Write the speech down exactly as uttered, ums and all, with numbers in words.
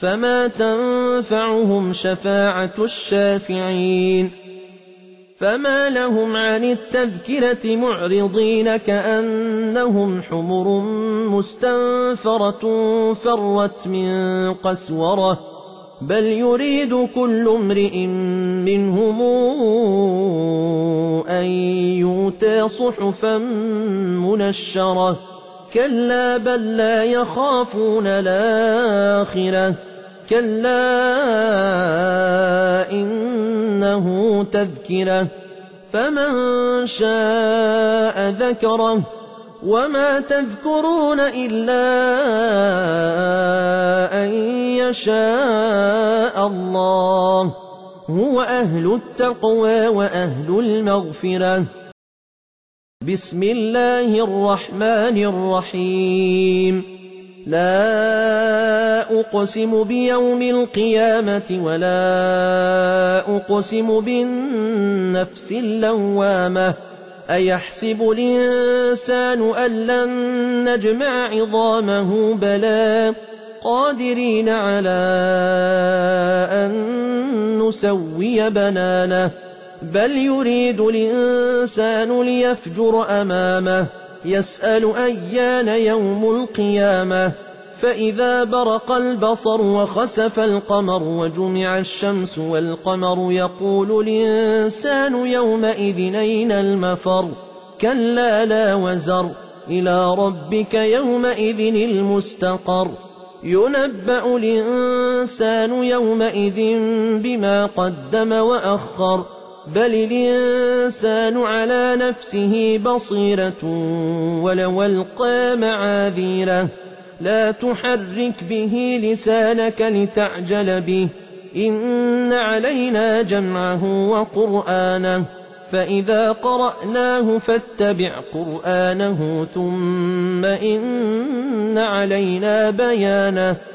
فما تنفعهم شفاعة الشافعين فما لهم عن التذكرة معرضين كأنهم حمر مستنفرة فرت من قسورة بل يريد كل امرئ منهم أن يؤتى صحفا منشرة كلا بل لا يخافون الآخرة كلا إنه تذكرة فمن شاء ذكره وما تذكرون إلا أن يشاء الله هو أهل التقوى وأهل المغفرة. بسم الله الرحمن الرحيم. لا أقسم بيوم القيامة ولا أقسم بالنفس اللوامة أيحسب الإنسان أن لن نجمع عظامه بلى قادرين على أن نسوي بنانه بل يريد الإنسان ليفجر أمامه يسأل أيان يوم القيامة فإذا برق البصر وخسف القمر وجمع الشمس والقمر يقول الإنسان يومئذ أين المفر كلا لا وزر إلى ربك يومئذ المستقر ينبأ الإنسان يومئذ بما قدم وأخر بل الإنسان على نفسه بصيرة ولو ألقى معاذيره لا تحرك به لسانك لتعجل به إن علينا جمعه وقرآنه فإذا قرأناه فاتبع قرآنه ثم إن علينا بيانه